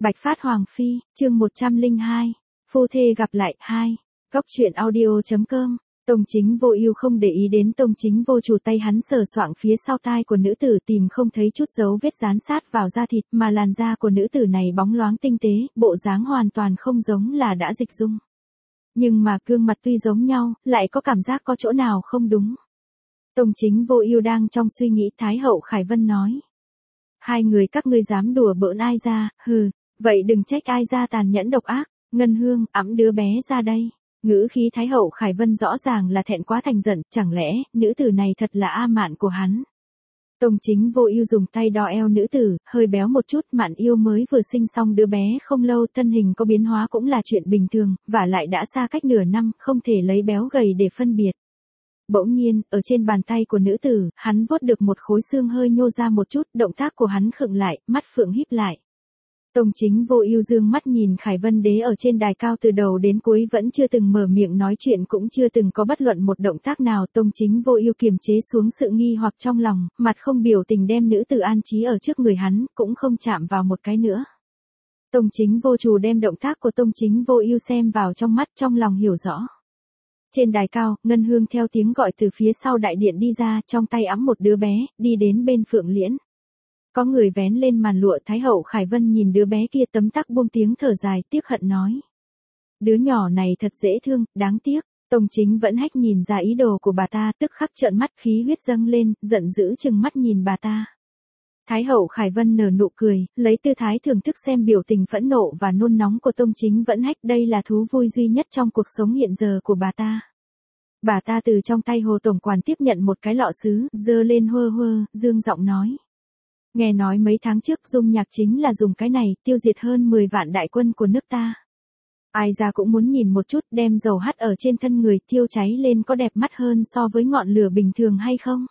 Bạch Phát Hoàng Phi, chương 102. Phu thê gặp lại, 2. Góc truyện audio.com. Tông Chính Vô Ưu không để ý đến Tông Chính Vô Chủ, tay hắn sờ soạng phía sau tai của nữ tử, tìm không thấy chút dấu vết dán sát vào da thịt, mà làn da của nữ tử này bóng loáng tinh tế, bộ dáng hoàn toàn không giống là đã dịch dung. Nhưng mà gương mặt tuy giống nhau, lại có cảm giác có chỗ nào không đúng. Tông Chính Vô Ưu đang trong suy nghĩ, Thái hậu Khải Vân nói: "Hai người các ngươi dám đùa bỡn ai gia, hừ, vậy đừng trách ai gia tàn nhẫn độc ác, Ngân Hương, ẵm đứa bé ra đây." Ngữ khí Thái hậu Khải Vân rõ ràng là thẹn quá thành giận, chẳng lẽ nữ tử này thật là A Mạn của hắn. Tông Chính Vô Ưu dùng tay đo eo nữ tử, hơi béo một chút, Mạn Yêu mới vừa sinh xong đứa bé không lâu, thân hình có biến hóa cũng là chuyện bình thường, vả lại đã xa cách nửa năm, không thể lấy béo gầy để phân biệt. Bỗng nhiên, ở trên bàn tay của nữ tử, hắn vuốt được một khối xương hơi nhô ra một chút, động tác của hắn khựng lại, mắt phượng híp lại. Tông Chính Vô Ưu dương mắt nhìn Khải Vân Đế ở trên đài cao, từ đầu đến cuối vẫn chưa từng mở miệng nói chuyện, cũng chưa từng có bất luận một động tác nào. Tông Chính Vô Ưu kiềm chế xuống sự nghi hoặc trong lòng, mặt không biểu tình đem nữ tử an trí ở trước người hắn, cũng không chạm vào một cái nữa. Tông Chính Vô Chủ đem động tác của Tông Chính Vô Ưu xem vào trong mắt, trong lòng hiểu rõ. Trên đài cao, Ngân Hương theo tiếng gọi từ phía sau đại điện đi ra, trong tay ẵm một đứa bé, đi đến bên Phượng Liễn. Có người vén lên màn lụa, Thái hậu Khải Vân nhìn đứa bé kia tấm tắc buông tiếng thở dài, tiếc hận nói: "Đứa nhỏ này thật dễ thương, đáng tiếc." Tông Chính Vẫn Hách nhìn ra ý đồ của bà ta, tức khắc trợn mắt, khí huyết dâng lên, giận dữ trừng mắt nhìn bà ta. Thái hậu Khải Vân nở nụ cười, lấy tư thái thưởng thức xem biểu tình phẫn nộ và nôn nóng của Tông Chính Vẫn Hách, đây là thú vui duy nhất trong cuộc sống hiện giờ của bà ta. Bà ta từ trong tay Hồ tổng quản tiếp nhận một cái lọ sứ, giơ lên hơ hơ, dương giọng nói: "Nghe nói mấy tháng trước Dung Nhạc chính là dùng cái này tiêu diệt hơn 10 vạn đại quân của nước ta. Ai ra cũng muốn nhìn một chút, đem dầu hắt ở trên thân người thiêu cháy lên có đẹp mắt hơn so với ngọn lửa bình thường hay không?"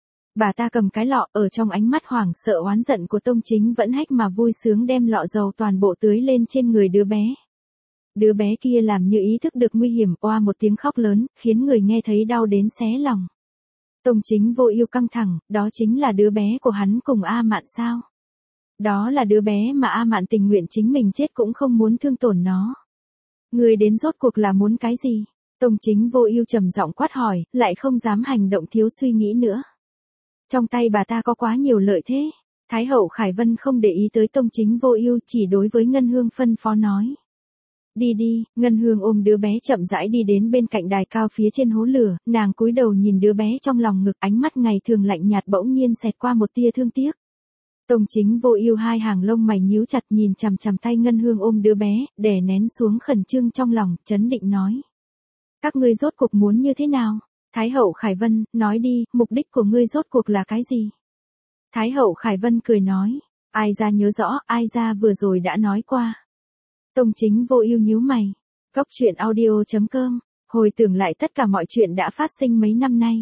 Bà ta cầm cái lọ, ở trong ánh mắt hoảng sợ oán giận của Tông Chính Vẫn Hách mà vui sướng đem lọ dầu toàn bộ tưới lên trên người đứa bé. Đứa bé kia làm như ý thức được nguy hiểm, oa một tiếng khóc lớn, khiến người nghe thấy đau đến xé lòng. Tông Chính Vô Ưu căng thẳng, đó chính là đứa bé của hắn cùng A Mạn sao? Đó là đứa bé mà A Mạn tình nguyện chính mình chết cũng không muốn thương tổn nó. Người đến rốt cuộc là muốn cái gì? Tông Chính Vô Ưu trầm giọng quát hỏi, lại không dám hành động thiếu suy nghĩ nữa. Trong tay bà ta có quá nhiều lợi thế. Thái hậu Khải Vân không để ý tới Tông Chính Vô Ưu, chỉ đối với Ngân Hương phân phó nói: "Đi đi." Ngân Hương ôm đứa bé chậm rãi đi đến bên cạnh đài cao phía trên hố lửa, nàng cúi đầu nhìn đứa bé trong lòng ngực, ánh mắt ngày thường lạnh nhạt bỗng nhiên xẹt qua một tia thương tiếc. Tông Chính Vô Ưu hai hàng lông mày nhíu chặt, nhìn chằm chằm tay Ngân Hương ôm đứa bé, đè nén xuống khẩn trương trong lòng, trấn định nói: "Các ngươi rốt cuộc muốn như thế nào? Thái hậu Khải Vân, nói đi, mục đích của ngươi rốt cuộc là cái gì?" Thái hậu Khải Vân cười nói: "Ai gia nhớ rõ, ai gia vừa rồi đã nói qua." Tông Chính Vô Ưu nhíu mày. Góc truyện audio.com. Hồi tưởng lại tất cả mọi chuyện đã phát sinh mấy năm nay.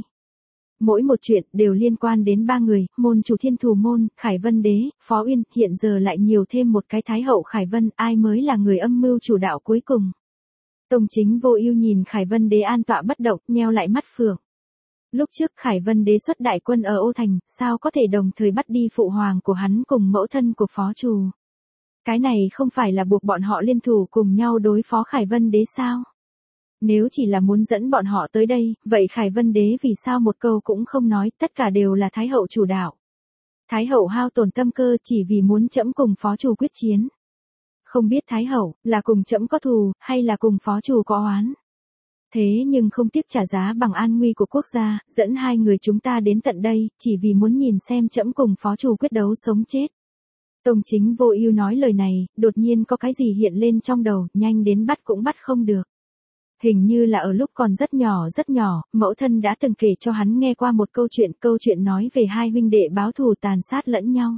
Mỗi một chuyện đều liên quan đến ba người, môn chủ Thiên Thù môn, Khải Vân Đế, Phó Uyên, hiện giờ lại nhiều thêm một cái Thái hậu Khải Vân, ai mới là người âm mưu chủ đạo cuối cùng. Tông Chính Vô Ưu nhìn Khải Vân Đế an tọa bất động, nheo lại mắt phượng. Lúc trước Khải Vân Đế xuất đại quân ở Ô Thành, sao có thể đồng thời bắt đi phụ hoàng của hắn cùng mẫu thân của Phó chủ? Cái này không phải là buộc bọn họ liên thủ cùng nhau đối phó Khải Vân Đế sao? Nếu chỉ là muốn dẫn bọn họ tới đây, vậy Khải Vân Đế vì sao một câu cũng không nói, tất cả đều là Thái hậu chủ đạo. Thái hậu hao tổn tâm cơ chỉ vì muốn trẫm cùng phó chủ quyết chiến. Không biết Thái hậu là cùng trẫm có thù, hay là cùng phó chủ có oán. Thế nhưng không tiếc trả giá bằng an nguy của quốc gia, dẫn hai người chúng ta đến tận đây, chỉ vì muốn nhìn xem trẫm cùng phó chủ quyết đấu sống chết. Tông Chính Vô Ưu nói lời này, đột nhiên có cái gì hiện lên trong đầu, nhanh đến bắt cũng bắt không được. Hình như là ở lúc còn rất nhỏ, mẫu thân đã từng kể cho hắn nghe qua một câu chuyện nói về hai huynh đệ báo thù tàn sát lẫn nhau.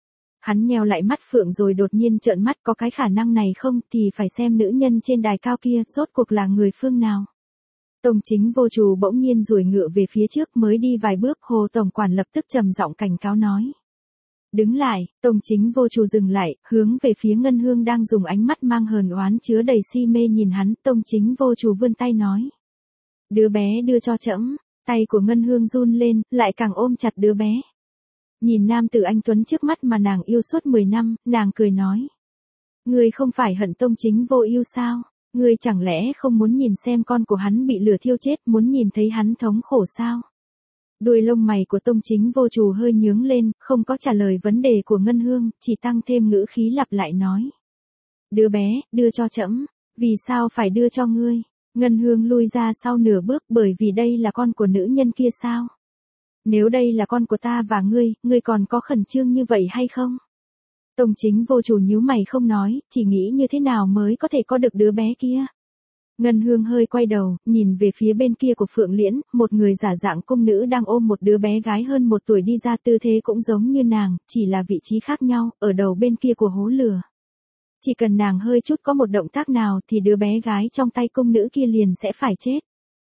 Hắn nheo lại mắt phượng rồi đột nhiên trợn mắt, có cái khả năng này không, thì phải xem nữ nhân trên đài cao kia rốt cuộc là người phương nào. Tông Chính Vô Chủ bỗng nhiên giục ngựa về phía trước, mới đi vài bước, Hồ tổng quản lập tức trầm giọng cảnh cáo nói: "Đứng lại." Tông Chính Vô Chủ dừng lại, hướng về phía Ngân Hương đang dùng ánh mắt mang hờn oán chứa đầy si mê nhìn hắn, Tông Chính Vô Chủ vươn tay nói: "Đứa bé đưa cho trẫm." Tay của Ngân Hương run lên, lại càng ôm chặt đứa bé. Nhìn nam tử anh tuấn trước mắt mà nàng yêu suốt 10 năm, nàng cười nói: Ngươi không phải hận Tông Chính Vô Ưu sao? Ngươi chẳng lẽ không muốn nhìn xem con của hắn bị lửa thiêu chết, muốn nhìn thấy hắn thống khổ sao? Đuôi lông mày của Tông Chính Vô Trù hơi nhướng lên, không có trả lời vấn đề của Ngân Hương, chỉ tăng thêm ngữ khí lặp lại nói. Đứa bé, đưa cho trẫm. Vì sao phải đưa cho ngươi? Ngân Hương lui ra sau nửa bước, bởi vì đây là con của nữ nhân kia sao? Nếu đây là con của ta và ngươi còn có khẩn trương như vậy hay không? Tông Chính Vô Trù nhíu mày không nói, chỉ nghĩ như thế nào mới có thể có được đứa bé kia. Ngân Hương hơi quay đầu, nhìn về phía bên kia của Phượng Liễn, một người giả dạng cung nữ đang ôm một đứa bé gái hơn 1 tuổi đi ra, tư thế cũng giống như nàng, chỉ là vị trí khác nhau, ở đầu bên kia của hố lửa. Chỉ cần nàng hơi chút có một động tác nào thì đứa bé gái trong tay cung nữ kia liền sẽ phải chết.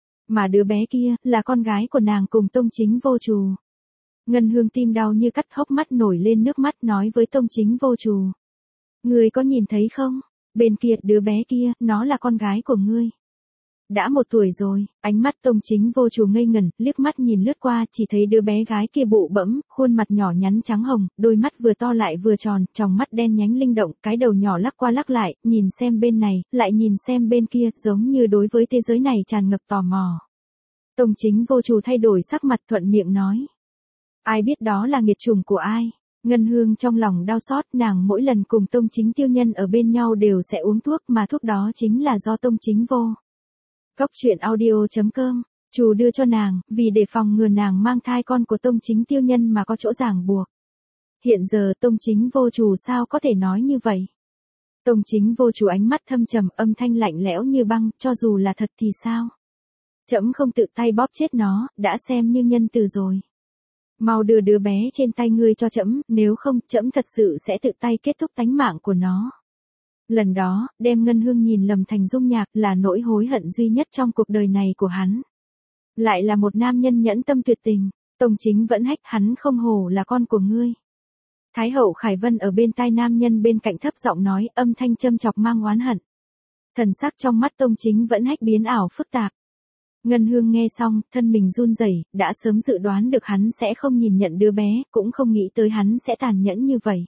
Mà đứa bé kia, là con gái của nàng cùng Tông Chính Vô Trù. Ngân Hương tim đau như cắt, hốc mắt nổi lên nước mắt, nói với Tông Chính Vô Trù. Ngươi có nhìn thấy không? Bên kia, đứa bé kia, nó là con gái của ngươi. Đã 1 tuổi rồi, ánh mắt Tông Chính Vô Trù ngây ngẩn, liếc mắt nhìn lướt qua, chỉ thấy đứa bé gái kia bụ bẫm, khuôn mặt nhỏ nhắn trắng hồng, đôi mắt vừa to lại vừa tròn, tròng mắt đen nhánh linh động, cái đầu nhỏ lắc qua lắc lại, nhìn xem bên này, lại nhìn xem bên kia, giống như đối với thế giới này tràn ngập tò mò. Tông Chính Vô Trù thay đổi sắc mặt, thuận miệng nói. Ai biết đó là nghiệt chủng của ai? Ngân Hương trong lòng đau xót, nàng mỗi lần cùng Tông Chính Tiêu Nhân ở bên nhau đều sẽ uống thuốc, mà thuốc đó chính là do Tông Chính Vô. Cốc truyện audio.com, Trù đưa cho nàng, vì để phòng ngừa nàng mang thai con của Tông Chính Tiêu Nhân mà có chỗ ràng buộc. Hiện giờ Tông Chính Vô Trù sao có thể nói như vậy? Tông Chính Vô Trù ánh mắt thâm trầm, âm thanh lạnh lẽo như băng, cho dù là thật thì sao? Trẫm không tự tay bóp chết nó, đã xem như nhân từ rồi. Mau đưa đứa bé trên tay ngươi cho trẫm, nếu không, trẫm thật sự sẽ tự tay kết thúc tánh mạng của nó. Lần đó, đem Ngân Hương nhìn lầm thành Dung Nhạc là nỗi hối hận duy nhất trong cuộc đời này của hắn. Lại là một nam nhân nhẫn tâm tuyệt tình, Tông Chính vẫn hách, hắn không hổ là con của ngươi. Thái hậu Khải Vân ở bên tai nam nhân bên cạnh thấp giọng nói, âm thanh châm chọc mang oán hận. Thần sắc trong mắt Tông Chính vẫn hách biến ảo phức tạp. Ngân Hương nghe xong, thân mình run rẩy, đã sớm dự đoán được hắn sẽ không nhìn nhận đứa bé, cũng không nghĩ tới hắn sẽ tàn nhẫn như vậy.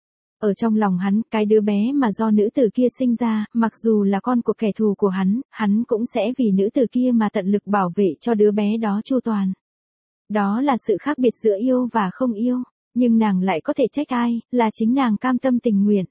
Ở trong lòng hắn, cái đứa bé mà do nữ tử kia sinh ra, mặc dù là con của kẻ thù của hắn cũng sẽ vì nữ tử kia mà tận lực bảo vệ cho đứa bé đó chu toàn. Đó là sự khác biệt giữa yêu và không yêu, nhưng nàng lại có thể trách ai, là chính nàng cam tâm tình nguyện.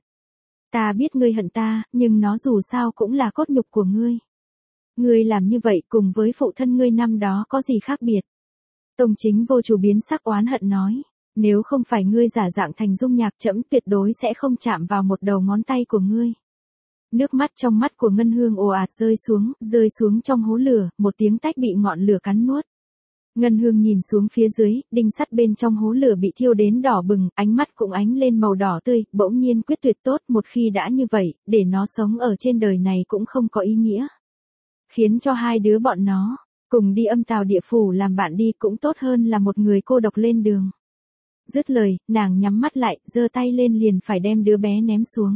Ta biết ngươi hận ta, nhưng nó dù sao cũng là cốt nhục của ngươi. Ngươi làm như vậy cùng với phụ thân ngươi năm đó có gì khác biệt? Tông Chính Vô Trù biến sắc oán hận nói. Nếu không phải ngươi giả dạng thành Dung Nhạc, trẫm tuyệt đối sẽ không chạm vào một đầu ngón tay của ngươi. Nước mắt trong mắt của Ngân Hương ồ ạt rơi xuống trong hố lửa, một tiếng tách bị ngọn lửa cắn nuốt. Ngân Hương nhìn xuống phía dưới, đinh sắt bên trong hố lửa bị thiêu đến đỏ bừng, ánh mắt cũng ánh lên màu đỏ tươi, bỗng nhiên quyết tuyệt tốt, một khi đã như vậy, để nó sống ở trên đời này cũng không có ý nghĩa. Khiến cho hai đứa bọn nó, cùng đi âm tào địa phủ làm bạn đi cũng tốt hơn là một người cô độc lên đường. Dứt lời, nàng nhắm mắt lại, giơ tay lên liền phải đem đứa bé ném xuống.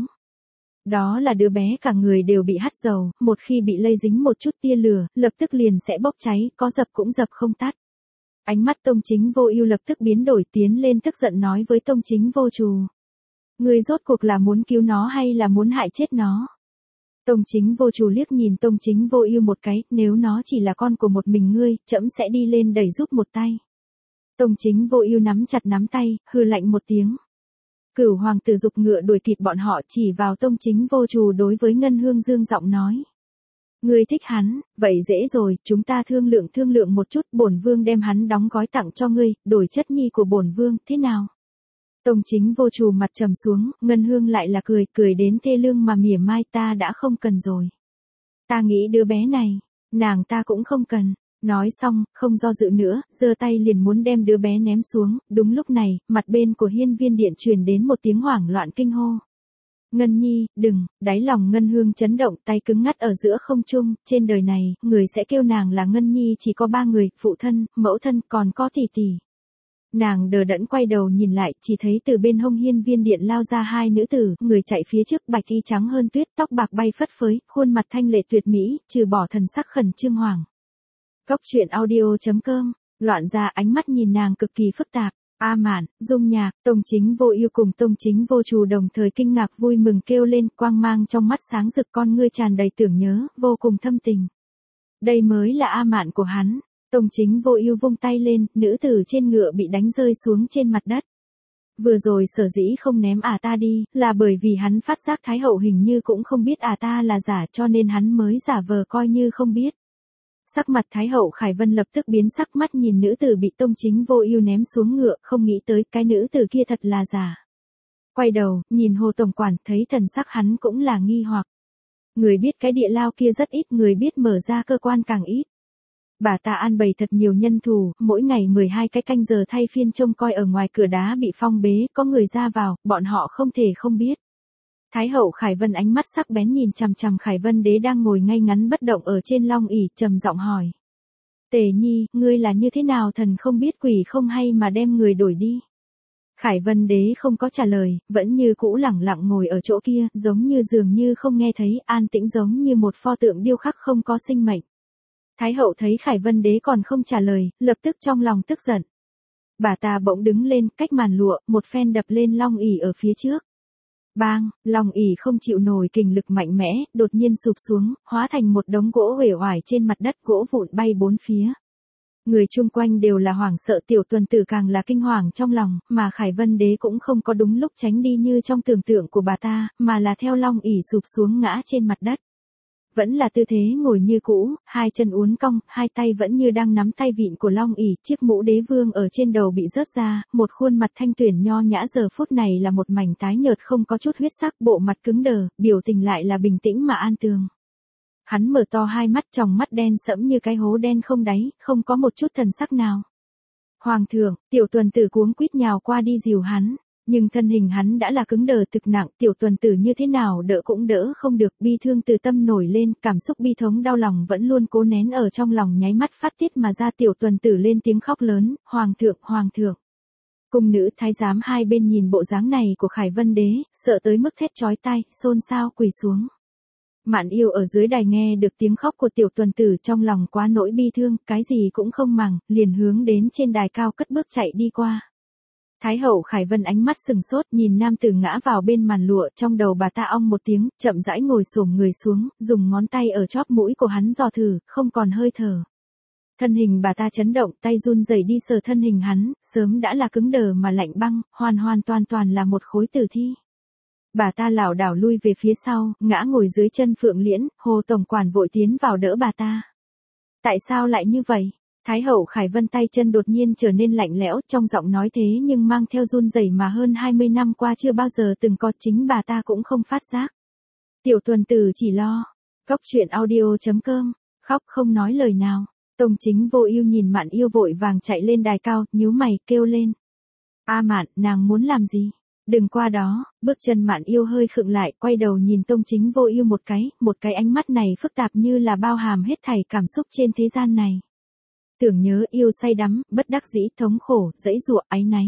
Đó là đứa bé cả người đều bị hắt dầu, một khi bị lây dính một chút tia lửa, lập tức liền sẽ bốc cháy, có dập cũng dập không tắt. Ánh mắt Tông Chính Vô Ưu lập tức biến đổi, tiến lên tức giận nói với Tông Chính Vô Trù. Ngươi rốt cuộc là muốn cứu nó hay là muốn hại chết nó? Tông Chính Vô Trù liếc nhìn Tông Chính Vô Ưu một cái, nếu nó chỉ là con của một mình ngươi, trẫm sẽ đi lên đẩy giúp một tay. Tông Chính Vô Ưu nắm chặt nắm tay, hừ lạnh một tiếng. Cửu hoàng tử giục ngựa đuổi kịp bọn họ, chỉ vào Tông Chính Vô Trù đối với Ngân Hương dương giọng nói. Ngươi thích hắn, vậy dễ rồi, chúng ta thương lượng một chút, bổn vương đem hắn đóng gói tặng cho ngươi, đổi chất nhi của bổn vương, thế nào? Tông Chính Vô Trù mặt trầm xuống, Ngân Hương lại là cười đến thê lương mà mỉa mai, ta đã không cần rồi. Ta nghĩ đứa bé này, nàng ta cũng không cần. Nói xong, không do dự nữa, giơ tay liền muốn đem đứa bé ném xuống, đúng lúc này, mặt bên của Hiên Viên Điện truyền đến một tiếng hoảng loạn kinh hô. Ngân Nhi, đừng, đáy lòng Ngân Hương chấn động, tay cứng ngắt ở giữa không trung, trên đời này, người sẽ kêu nàng là Ngân Nhi chỉ có 3 người, phụ thân, mẫu thân, còn có tỷ tỷ. Nàng đờ đẫn quay đầu nhìn lại, chỉ thấy từ bên hông Hiên Viên Điện lao ra 2 nữ tử, người chạy phía trước bạch y trắng hơn tuyết, tóc bạc bay phất phới, khuôn mặt thanh lệ tuyệt mỹ, trừ bỏ thần sắc khẩn trương hoảng. Cốc truyện audio.com, loạn ra ánh mắt nhìn nàng cực kỳ phức tạp. A Mạn, Dung Nhạc, Tông Chính Vô Ưu cùng Tông Chính Vô Trù đồng thời kinh ngạc vui mừng kêu lên, quang mang trong mắt sáng rực, con ngươi tràn đầy tưởng nhớ, vô cùng thâm tình. Đây mới là A Mạn của hắn. Tông Chính Vô Ưu vung tay lên, nữ tử trên ngựa bị đánh rơi xuống trên mặt đất. Vừa rồi sở dĩ không ném ta đi, là bởi vì hắn phát giác Thái hậu hình như cũng không biết ta là giả, cho nên hắn mới giả vờ coi như không biết. Sắc mặt Thái hậu Khải Vân lập tức biến sắc, mắt nhìn nữ tử bị Tông Chính Vô Ưu ném xuống ngựa, không nghĩ tới cái nữ tử kia thật là giả. Quay đầu, nhìn Hồ tổng quản, thấy thần sắc hắn cũng là nghi hoặc. Người biết cái địa lao kia rất ít, người biết mở ra cơ quan càng ít. Bà ta an bày thật nhiều nhân thủ, mỗi ngày 12 cái canh giờ thay phiên trông coi ở ngoài cửa đá bị phong bế, có người ra vào, bọn họ không thể không biết. Thái hậu Khải Vân ánh mắt sắc bén nhìn chằm chằm Khải Vân đế đang ngồi ngay ngắn bất động ở trên long ỷ, trầm giọng hỏi. Tề Nhi, ngươi là như thế nào, thần không biết quỷ không hay mà đem người đổi đi? Khải Vân đế không có trả lời, vẫn như cũ lẳng lặng ngồi ở chỗ kia, giống như dường như không nghe thấy, an tĩnh giống như một pho tượng điêu khắc không có sinh mệnh. Thái hậu thấy Khải Vân đế còn không trả lời, lập tức trong lòng tức giận. Bà ta bỗng đứng lên, cách màn lụa, một phen đập lên long ỷ ở phía trước. Bang, long ỷ không chịu nổi kình lực mạnh mẽ, đột nhiên sụp xuống, hóa thành một đống gỗ uể oải trên mặt đất, gỗ vụn bay bốn phía. Người chung quanh đều là hoảng sợ, Tiểu Tuần Tử càng là kinh hoàng trong lòng, mà Khải Vân đế cũng không có đúng lúc tránh đi như trong tưởng tượng của bà ta, mà là theo long ỷ sụp xuống ngã trên mặt đất. Vẫn là tư thế ngồi như cũ, hai chân uốn cong, hai tay vẫn như đang nắm tay vịn của long ỷ, chiếc mũ đế vương ở trên đầu bị rớt ra, một khuôn mặt thanh tuyển nho nhã giờ phút này là một mảnh tái nhợt không có chút huyết sắc, bộ mặt cứng đờ, biểu tình lại là bình tĩnh mà an tường. Hắn mở to hai mắt, tròng mắt đen sẫm như cái hố đen không đáy, không có một chút thần sắc nào. Hoàng thượng, Tiểu Tuần Tử cuống quýt nhào qua đi dìu hắn. Nhưng thân hình hắn đã là cứng đờ thực nặng, Tiểu Tuần Tử như thế nào đỡ cũng đỡ không được, bi thương từ tâm nổi lên, cảm xúc bi thống đau lòng vẫn luôn cố nén ở trong lòng nháy mắt phát tiết mà ra, Tiểu Tuần Tử lên tiếng khóc lớn, Hoàng thượng, Hoàng thượng. Cung nữ thái giám hai bên nhìn bộ dáng này của Khải Vân đế, sợ tới mức thét chói tai, xôn xao quỳ xuống. Mạn Yêu ở dưới đài nghe được tiếng khóc của Tiểu Tuần Tử trong lòng quá nỗi bi thương, cái gì cũng không màng, liền hướng đến trên đài cao cất bước chạy đi qua. Thái hậu Khải Vân ánh mắt sừng sốt nhìn nam tử ngã vào bên màn lụa, trong đầu bà ta ong một tiếng, chậm rãi ngồi xổm người xuống, dùng ngón tay ở chóp mũi của hắn dò thử, không còn hơi thở. Thân hình bà ta chấn động, tay run rẩy đi sờ thân hình hắn, sớm đã là cứng đờ mà lạnh băng, hoàn hoàn toàn toàn là một khối tử thi. Bà ta lảo đảo lui về phía sau, ngã ngồi dưới chân Phượng Liễn, Hồ tổng quản vội tiến vào đỡ bà ta. Tại sao lại như vậy? Thái hậu Khải Vân tay chân đột nhiên trở nên lạnh lẽo, trong giọng nói thế nhưng mang theo run rẩy mà hơn 20 năm qua chưa bao giờ từng có, chính bà ta cũng không phát giác. Tiểu Tuần Tử chỉ lo. Góc truyện audio.com, khóc không nói lời nào. Tông Chính Vô Ưu nhìn Mạn Yêu vội vàng chạy lên đài cao, nhíu mày, kêu lên. A Mạn, nàng muốn làm gì? Đừng qua đó, bước chân Mạn Yêu hơi khựng lại, quay đầu nhìn Tông Chính Vô Ưu một cái ánh mắt này phức tạp như là bao hàm hết thảy cảm xúc trên thế gian này. Tưởng nhớ, yêu say đắm, bất đắc dĩ, thống khổ, giãy giụa, áy náy.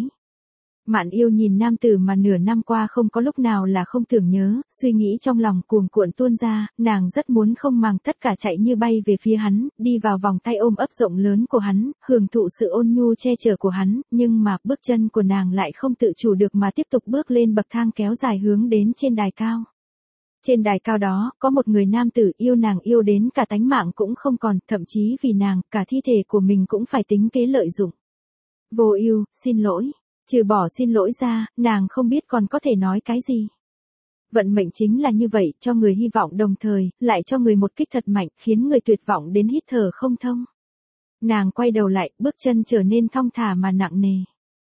Mạn Yêu nhìn nam tử mà nửa năm qua không có lúc nào là không tưởng nhớ, suy nghĩ trong lòng cuồn cuộn tuôn ra, nàng rất muốn không màng tất cả chạy như bay về phía hắn, đi vào vòng tay ôm ấp rộng lớn của hắn, hưởng thụ sự ôn nhu che chở của hắn, nhưng mà bước chân của nàng lại không tự chủ được mà tiếp tục bước lên bậc thang kéo dài hướng đến trên đài cao. Trên đài cao đó, có một người nam tử yêu nàng yêu đến cả tánh mạng cũng không còn, thậm chí vì nàng, cả thi thể của mình cũng phải tính kế lợi dụng. Vô Ưu, xin lỗi. Trừ bỏ xin lỗi ra, nàng không biết còn có thể nói cái gì. Vận mệnh chính là như vậy, cho người hy vọng đồng thời, lại cho người một kích thật mạnh, khiến người tuyệt vọng đến hít thở không thông. Nàng quay đầu lại, bước chân trở nên thong thả mà nặng nề.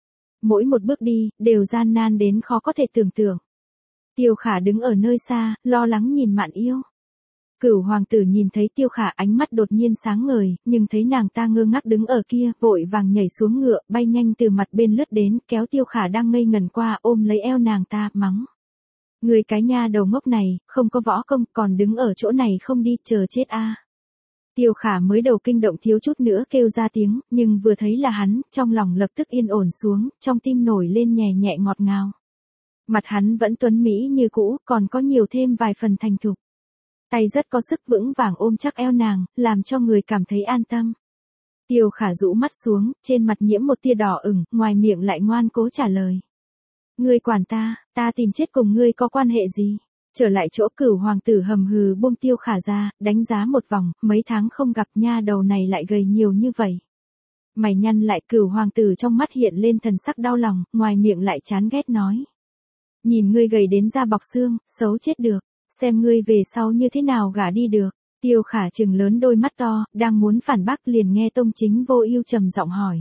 Mỗi một bước đi, đều gian nan đến khó có thể tưởng tượng. Tiêu Khả đứng ở nơi xa, lo lắng nhìn Mạn Yêu. Cửu hoàng tử nhìn thấy Tiêu Khả ánh mắt đột nhiên sáng ngời, nhưng thấy nàng ta ngơ ngác đứng ở kia, vội vàng nhảy xuống ngựa, bay nhanh từ mặt bên lướt đến, kéo Tiêu Khả đang ngây ngần qua, ôm lấy eo nàng ta, mắng. Người cái nha đầu ngốc này, không có võ công, còn đứng ở chỗ này không đi, chờ chết a. Tiêu Khả mới đầu kinh động thiếu chút nữa kêu ra tiếng, nhưng vừa thấy là hắn, trong lòng lập tức yên ổn xuống, trong tim nổi lên nhẹ nhẹ ngọt ngào. Mặt hắn vẫn tuấn mỹ như cũ, còn có nhiều thêm vài phần thành thục. Tay rất có sức vững vàng ôm chắc eo nàng, làm cho người cảm thấy an tâm. Tiêu Khả rũ mắt xuống, trên mặt nhiễm một tia đỏ ửng, ngoài miệng lại ngoan cố trả lời. Ngươi quản ta tìm chết cùng ngươi có quan hệ gì? Trở lại chỗ Cửu hoàng tử hầm hừ buông Tiêu Khả ra, đánh giá một vòng, mấy tháng không gặp nha đầu này lại gầy nhiều như vậy. Mày nhăn lại, Cửu hoàng tử trong mắt hiện lên thần sắc đau lòng, ngoài miệng lại chán ghét nói. Nhìn ngươi gầy đến da bọc xương, xấu chết được, xem ngươi về sau như thế nào gả đi được. Tiêu Khả trừng lớn đôi mắt to, đang muốn phản bác liền nghe Tông Chính Vô Ưu trầm giọng hỏi.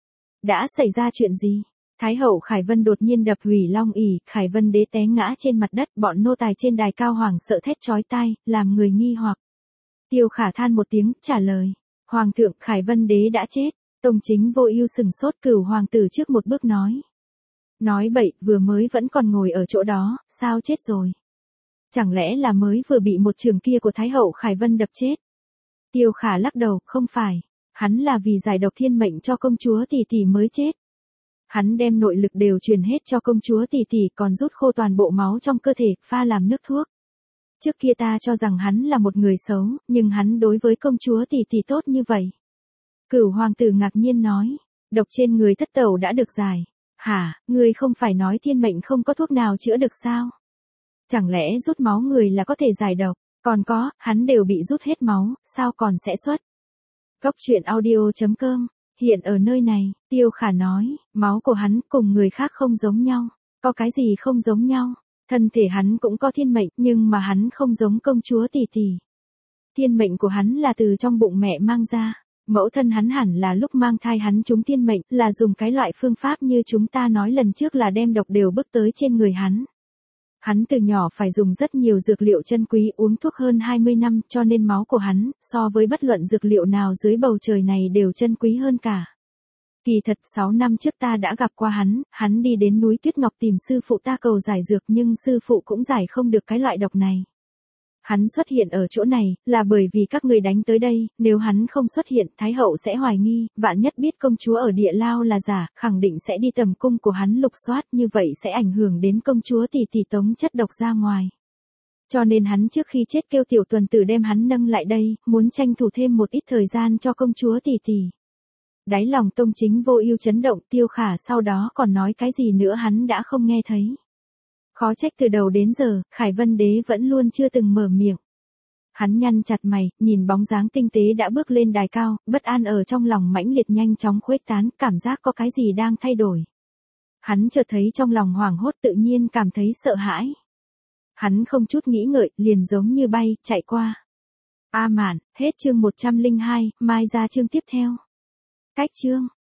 Đã xảy ra chuyện gì? Thái hậu Khải Vân đột nhiên đập hủy long ỷ, Khải Vân đế té ngã trên mặt đất, bọn nô tài trên đài cao hoảng sợ thét chói tai, làm người nghi hoặc. Tiêu Khả than một tiếng, trả lời. Hoàng thượng, Khải Vân đế đã chết. Tông Chính Vô Ưu sừng sốt, Cửu hoàng tử trước một bước nói. Nói bậy, vừa mới vẫn còn ngồi ở chỗ đó, sao chết rồi? Chẳng lẽ là mới vừa bị một trường kia của Thái hậu Khải Vân đập chết? Tiêu Khả lắc đầu, không phải. Hắn là vì giải độc thiên mệnh cho công chúa tỷ tỷ mới chết. Hắn đem nội lực đều truyền hết cho công chúa tỷ tỷ, còn rút khô toàn bộ máu trong cơ thể, pha làm nước thuốc. Trước kia ta cho rằng hắn là một người xấu, nhưng hắn đối với công chúa tỷ tỷ tốt như vậy. Cửu hoàng tử ngạc nhiên nói, độc trên người thất tẩu đã được giải. Hả, ngươi không phải nói thiên mệnh không có thuốc nào chữa được sao? Chẳng lẽ rút máu người là có thể giải độc? Còn có, hắn đều bị rút hết máu, sao còn sẽ xuất? Góc truyện audio.com. Hiện ở nơi này, Tiêu Khả nói, máu của hắn cùng người khác không giống nhau. Có cái gì không giống nhau? Thân thể hắn cũng có thiên mệnh, nhưng mà hắn không giống công chúa tỷ tỷ. Thiên mệnh của hắn là từ trong bụng mẹ mang ra. Mẫu thân hắn hẳn là lúc mang thai hắn trúng thiên mệnh, là dùng cái loại phương pháp như chúng ta nói lần trước là đem độc đều bức tới trên người hắn. Hắn từ nhỏ phải dùng rất nhiều dược liệu chân quý, uống thuốc hơn 20 năm, cho nên máu của hắn, so với bất luận dược liệu nào dưới bầu trời này đều chân quý hơn cả. Kỳ thật 6 năm trước ta đã gặp qua hắn đi đến núi Tuyết Ngọc tìm sư phụ ta cầu giải dược nhưng sư phụ cũng giải không được cái loại độc này. Hắn xuất hiện ở chỗ này, là bởi vì các người đánh tới đây, nếu hắn không xuất hiện, Thái hậu sẽ hoài nghi, vạn nhất biết công chúa ở Địa Lao là giả, khẳng định sẽ đi tầm cung của hắn lục soát, như vậy sẽ ảnh hưởng đến công chúa tỷ tỷ tống chất độc ra ngoài. Cho nên hắn trước khi chết kêu tiểu tuần tử đem hắn nâng lại đây, muốn tranh thủ thêm một ít thời gian cho công chúa tỷ tỷ. Đáy lòng Tông Chính Vô Ưu chấn động, Tiêu Khả sau đó còn nói cái gì nữa hắn đã không nghe thấy. Khó trách từ đầu đến giờ, Khải Vân đế vẫn luôn chưa từng mở miệng. Hắn nhăn chặt mày, nhìn bóng dáng tinh tế đã bước lên đài cao, bất an ở trong lòng mãnh liệt nhanh chóng khuếch tán, cảm giác có cái gì đang thay đổi. Hắn chợt thấy trong lòng hoảng hốt, tự nhiên cảm thấy sợ hãi. Hắn không chút nghĩ ngợi, liền giống như bay, chạy qua. A mạn, hết chương 102, mai ra chương tiếp theo. Cách chương.